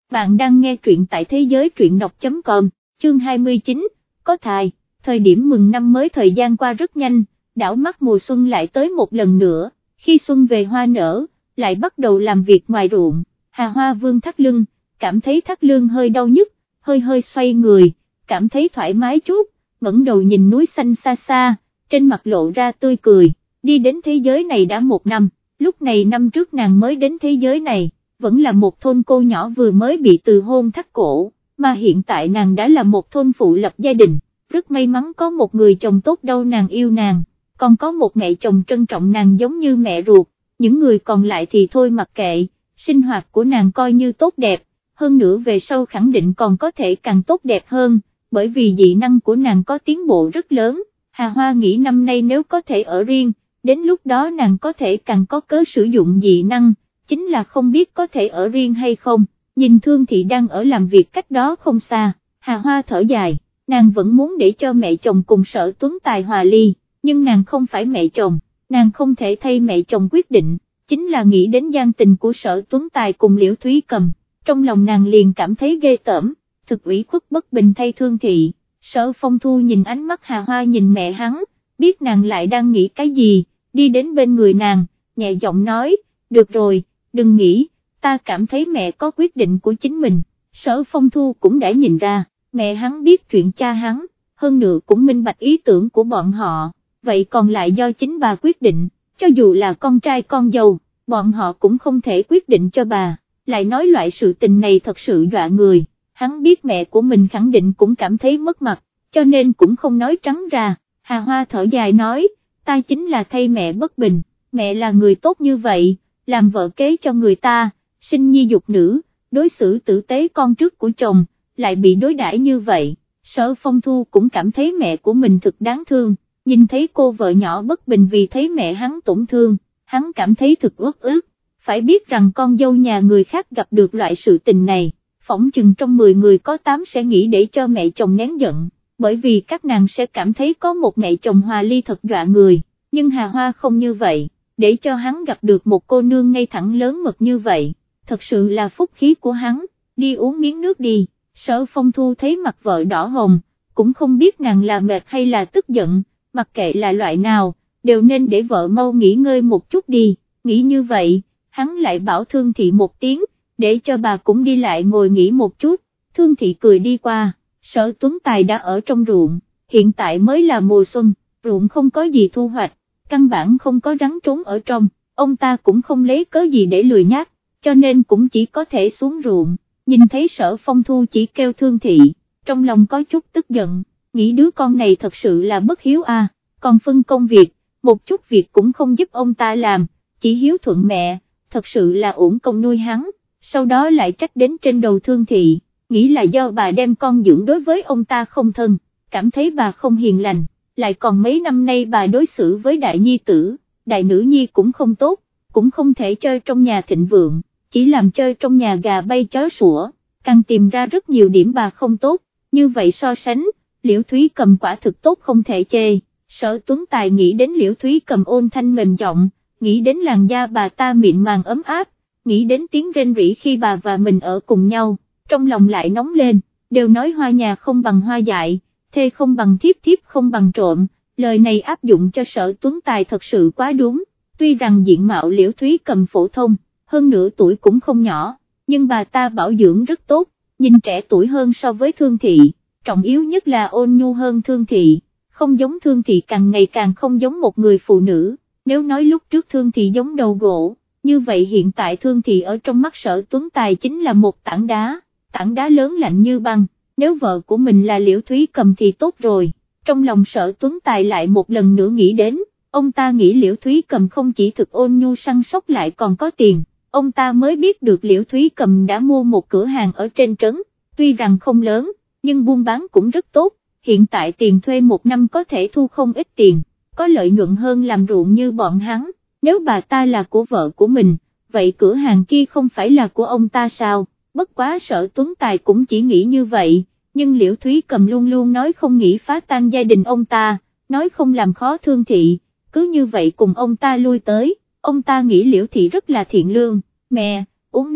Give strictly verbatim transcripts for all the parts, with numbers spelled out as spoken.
bạn đang nghe truyện tại thế giới truyện đọc chấm com, chương hai mươi chín, có thai, thời điểm mừng năm mới thời gian qua rất nhanh, đảo mắt mùa xuân lại tới một lần nữa, khi xuân về hoa nở, lại bắt đầu làm việc ngoài ruộng, Hà Hoa vương thắt lưng, cảm thấy thắt lưng hơi đau nhức, hơi hơi xoay người, cảm thấy thoải mái chút, ngẩng đầu nhìn núi xanh xa xa, trên mặt lộ ra tươi cười, đi đến thế giới này đã một năm, lúc này năm trước nàng mới đến thế giới này, vẫn là một thôn cô nhỏ vừa mới bị từ hôn thắt cổ, mà hiện tại nàng đã là một thôn phụ lập gia đình, rất may mắn có một người chồng tốt đâu nàng yêu nàng, còn có một mẹ chồng trân trọng nàng giống như mẹ ruột, những người còn lại thì thôi mặc kệ, sinh hoạt của nàng coi như tốt đẹp, hơn nữa về sau khẳng định còn có thể càng tốt đẹp hơn, bởi vì dị năng của nàng có tiến bộ rất lớn, Hà Hoa nghĩ năm nay nếu có thể ở riêng, đến lúc đó nàng có thể càng có cớ sử dụng dị năng, chính là không biết có thể ở riêng hay không, nhìn Thương Thị đang ở làm việc cách đó không xa, Hà Hoa thở dài, nàng vẫn muốn để cho mẹ chồng cùng Sở Tuấn Tài hòa ly, nhưng nàng không phải mẹ chồng, nàng không thể thay mẹ chồng quyết định, chính là nghĩ đến gian tình của Sở Tuấn Tài cùng Liễu Thúy Cầm, trong lòng nàng liền cảm thấy ghê tởm, thực ủy khuất bất bình thay Thương Thị. Sở Phong Thu nhìn ánh mắt Hà Hoa nhìn mẹ hắn, biết nàng lại đang nghĩ cái gì, đi đến bên người nàng, nhẹ giọng nói, được rồi, đừng nghĩ, ta cảm thấy mẹ có quyết định của chính mình, Sở Phong Thu cũng đã nhìn ra, mẹ hắn biết chuyện cha hắn, hơn nữa cũng minh bạch ý tưởng của bọn họ, vậy còn lại do chính bà quyết định, cho dù là con trai con dâu, bọn họ cũng không thể quyết định cho bà, lại nói loại sự tình này thật sự dọa người. Hắn biết mẹ của mình khẳng định cũng cảm thấy mất mặt, cho nên cũng không nói trắng ra, Hà Hoa thở dài nói, ta chính là thay mẹ bất bình, mẹ là người tốt như vậy, làm vợ kế cho người ta, sinh nhi dục nữ, đối xử tử tế con trước của chồng, lại bị đối đãi như vậy, Sở Phong Thu cũng cảm thấy mẹ của mình thực đáng thương, nhìn thấy cô vợ nhỏ bất bình vì thấy mẹ hắn tổn thương, hắn cảm thấy thực uất ức, phải biết rằng con dâu nhà người khác gặp được loại sự tình này. Phỏng chừng trong mười người có tám sẽ nghĩ để cho mẹ chồng nén giận, bởi vì các nàng sẽ cảm thấy có một mẹ chồng hòa ly thật dọa người, nhưng Hà Hoa không như vậy, để cho hắn gặp được một cô nương ngay thẳng lớn mật như vậy, thật sự là phúc khí của hắn, đi uống miếng nước đi, Sở Phong Thu thấy mặt vợ đỏ hồng, cũng không biết nàng là mệt hay là tức giận, mặc kệ là loại nào, đều nên để vợ mau nghỉ ngơi một chút đi, nghĩ như vậy, hắn lại bảo Thương Thị một tiếng, để cho bà cũng đi lại ngồi nghỉ một chút, Thương Thị cười đi qua, Sở Tuấn Tài đã ở trong ruộng, hiện tại mới là mùa xuân, ruộng không có gì thu hoạch, căn bản không có rắn trốn ở trong, ông ta cũng không lấy cớ gì để lười nhác, cho nên cũng chỉ có thể xuống ruộng, nhìn thấy Sở Phong Thu chỉ kêu Thương Thị, trong lòng có chút tức giận, nghĩ đứa con này thật sự là bất hiếu à, còn phân công việc, một chút việc cũng không giúp ông ta làm, chỉ hiếu thuận mẹ, thật sự là uổng công nuôi hắn. Sau đó lại trách đến trên đầu Thương Thị, nghĩ là do bà đem con dưỡng đối với ông ta không thân, cảm thấy bà không hiền lành, lại còn mấy năm nay bà đối xử với đại nhi tử, đại nữ nhi cũng không tốt, cũng không thể chơi trong nhà thịnh vượng, chỉ làm chơi trong nhà gà bay chó sủa, càng tìm ra rất nhiều điểm bà không tốt, như vậy so sánh, Liễu Thúy Cầm quả thực tốt không thể chê, Sở Tuấn Tài nghĩ đến Liễu Thúy Cầm ôn thanh mềm giọng, nghĩ đến làn da bà ta mịn màng ấm áp, nghĩ đến tiếng rên rỉ khi bà và mình ở cùng nhau, trong lòng lại nóng lên, đều nói hoa nhà không bằng hoa dại, thê không bằng thiếp thiếp không bằng trộm, lời này áp dụng cho Sở Tuấn Tài thật sự quá đúng, tuy rằng diện mạo Liễu Thúy Cầm phổ thông, hơn nửa tuổi cũng không nhỏ, nhưng bà ta bảo dưỡng rất tốt, nhìn trẻ tuổi hơn so với Thương Thị, trọng yếu nhất là ôn nhu hơn Thương Thị, không giống Thương Thị càng ngày càng không giống một người phụ nữ, nếu nói lúc trước Thương Thị giống đầu gỗ, như vậy hiện tại Thương Thị ở trong mắt Sở Tuấn Tài chính là một tảng đá, tảng đá lớn lạnh như băng, nếu vợ của mình là Liễu Thúy Cầm thì tốt rồi, trong lòng Sở Tuấn Tài lại một lần nữa nghĩ đến, ông ta nghĩ Liễu Thúy Cầm không chỉ thực ôn nhu săn sóc lại còn có tiền, ông ta mới biết được Liễu Thúy Cầm đã mua một cửa hàng ở trên trấn, tuy rằng không lớn, nhưng buôn bán cũng rất tốt, hiện tại tiền thuê một năm có thể thu không ít tiền, có lợi nhuận hơn làm ruộng như bọn hắn. Nếu bà ta là của vợ của mình, vậy cửa hàng kia không phải là của ông ta sao, bất quá Sở Tuấn Tài cũng chỉ nghĩ như vậy, nhưng Liễu Thúy Cầm luôn luôn nói không nghĩ phá tan gia đình ông ta, nói không làm khó Thương Thị, cứ như vậy cùng ông ta lui tới, ông ta nghĩ Liễu Thị rất là thiện lương, mẹ, uống nước,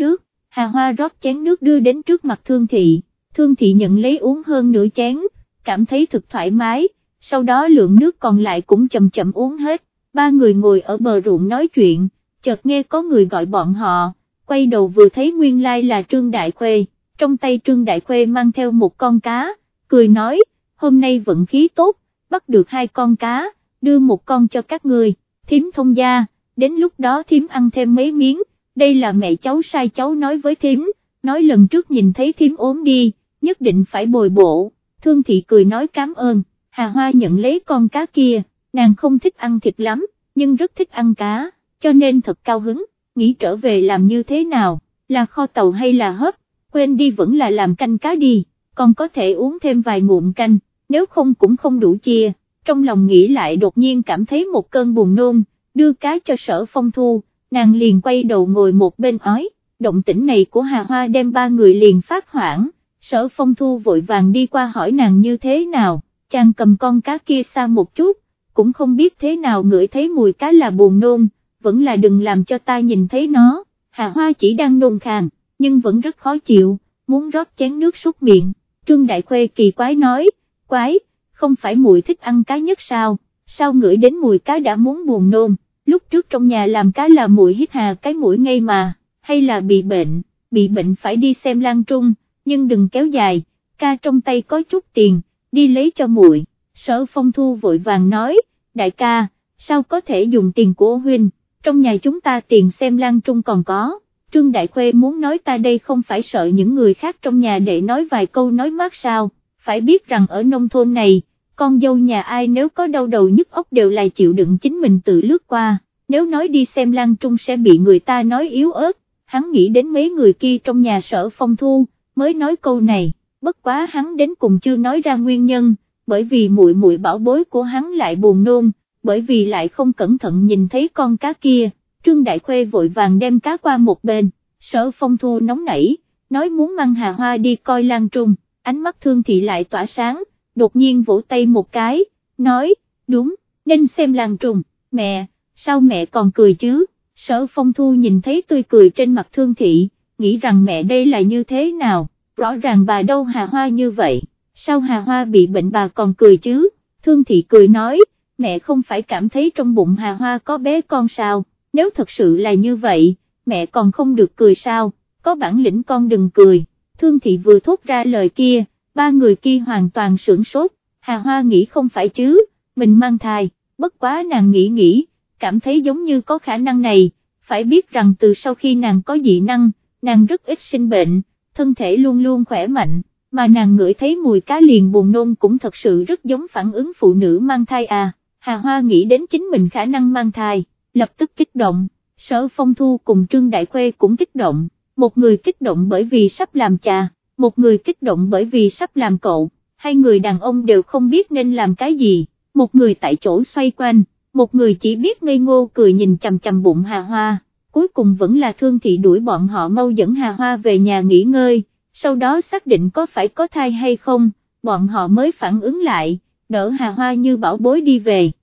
Hà Hoa rót chén nước đưa đến trước mặt Thương Thị, Thương Thị nhận lấy uống hơn nửa chén, cảm thấy thực thoải mái, sau đó lượng nước còn lại cũng chậm chậm uống hết. Ba người ngồi ở bờ ruộng nói chuyện, chợt nghe có người gọi bọn họ, quay đầu vừa thấy nguyên lai là Trương Đại Khuê, trong tay Trương Đại Khuê mang theo một con cá, cười nói, hôm nay vận khí tốt, bắt được hai con cá, đưa một con cho các ngươi, thím thông gia, đến lúc đó thím ăn thêm mấy miếng, đây là mẹ cháu sai cháu nói với thím, nói lần trước nhìn thấy thím ốm đi, nhất định phải bồi bổ. Thương Thị cười nói cảm ơn, Hà Hoa nhận lấy con cá kia, nàng không thích ăn thịt lắm, nhưng rất thích ăn cá, cho nên thật cao hứng, nghĩ trở về làm như thế nào, là kho tàu hay là hấp, quên đi vẫn là làm canh cá đi, còn có thể uống thêm vài ngụm canh, nếu không cũng không đủ chia, trong lòng nghĩ lại đột nhiên cảm thấy một cơn buồn nôn, đưa cá cho Sở Phong Thu, nàng liền quay đầu ngồi một bên ói, động tĩnh này của Hà Hoa đem ba người liền phát hoảng, Sở Phong Thu vội vàng đi qua hỏi nàng như thế nào, chàng cầm con cá kia xa một chút, cũng không biết thế nào ngửi thấy mùi cá là buồn nôn, vẫn là đừng làm cho ta nhìn thấy nó, Hà Hoa chỉ đang nôn khan, nhưng vẫn rất khó chịu, muốn rót chén nước súc miệng, Trương Đại Khuê kỳ quái nói, quái, không phải muội thích ăn cá nhất sao, sao ngửi đến mùi cá đã muốn buồn nôn, lúc trước trong nhà làm cá là muội hít hà cái mũi ngay mà, hay là bị bệnh, bị bệnh phải đi xem Lan Trung, nhưng đừng kéo dài, ca trong tay có chút tiền, đi lấy cho muội. Sở Phong Thu vội vàng nói, đại ca, sao có thể dùng tiền của huynh, trong nhà chúng ta tiền xem Lan Trung còn có. Trương Đại Khuê muốn nói ta đây không phải sợ những người khác trong nhà để nói vài câu nói mát sao, phải biết rằng ở nông thôn này, con dâu nhà ai nếu có đau đầu nhức óc đều là chịu đựng chính mình tự lướt qua, nếu nói đi xem Lan Trung sẽ bị người ta nói yếu ớt, hắn nghĩ đến mấy người kia trong nhà Sở Phong Thu, mới nói câu này, bất quá hắn đến cùng chưa nói ra nguyên nhân, bởi vì muội muội bảo bối của hắn lại buồn nôn, bởi vì lại không cẩn thận nhìn thấy con cá kia. Trương Đại Khuê vội vàng đem cá qua một bên, Sở Phong Thu nóng nảy, nói muốn mang Hà Hoa đi coi Lan Trung, ánh mắt Thương Thị lại tỏa sáng, đột nhiên vỗ tay một cái, nói, đúng, nên xem Lan Trung, mẹ, sao mẹ còn cười chứ, Sở Phong Thu nhìn thấy tươi cười trên mặt Thương Thị, nghĩ rằng mẹ đây là như thế nào, rõ ràng bà đâu Hà Hoa như vậy, sao Hà Hoa bị bệnh bà còn cười chứ, Thương Thị cười nói, mẹ không phải cảm thấy trong bụng Hà Hoa có bé con sao, nếu thật sự là như vậy, mẹ còn không được cười sao, có bản lĩnh con đừng cười, Thương Thị vừa thốt ra lời kia, ba người kia hoàn toàn sửng sốt, Hà Hoa nghĩ không phải chứ, mình mang thai, bất quá nàng nghĩ nghĩ, cảm thấy giống như có khả năng này, phải biết rằng từ sau khi nàng có dị năng, nàng rất ít sinh bệnh, thân thể luôn luôn khỏe mạnh, mà nàng ngửi thấy mùi cá liền buồn nôn cũng thật sự rất giống phản ứng phụ nữ mang thai à, Hà Hoa nghĩ đến chính mình khả năng mang thai, lập tức kích động, Sở Phong Thu cùng Trương Đại Khuê cũng kích động, một người kích động bởi vì sắp làm cha, một người kích động bởi vì sắp làm cậu, hai người đàn ông đều không biết nên làm cái gì, một người tại chỗ xoay quanh, một người chỉ biết ngây ngô cười nhìn chằm chằm bụng Hà Hoa, cuối cùng vẫn là Thương Thị đuổi bọn họ mau dẫn Hà Hoa về nhà nghỉ ngơi, sau đó xác định có phải có thai hay không, bọn họ mới phản ứng lại, đỡ Hà Hoa như bảo bối đi về.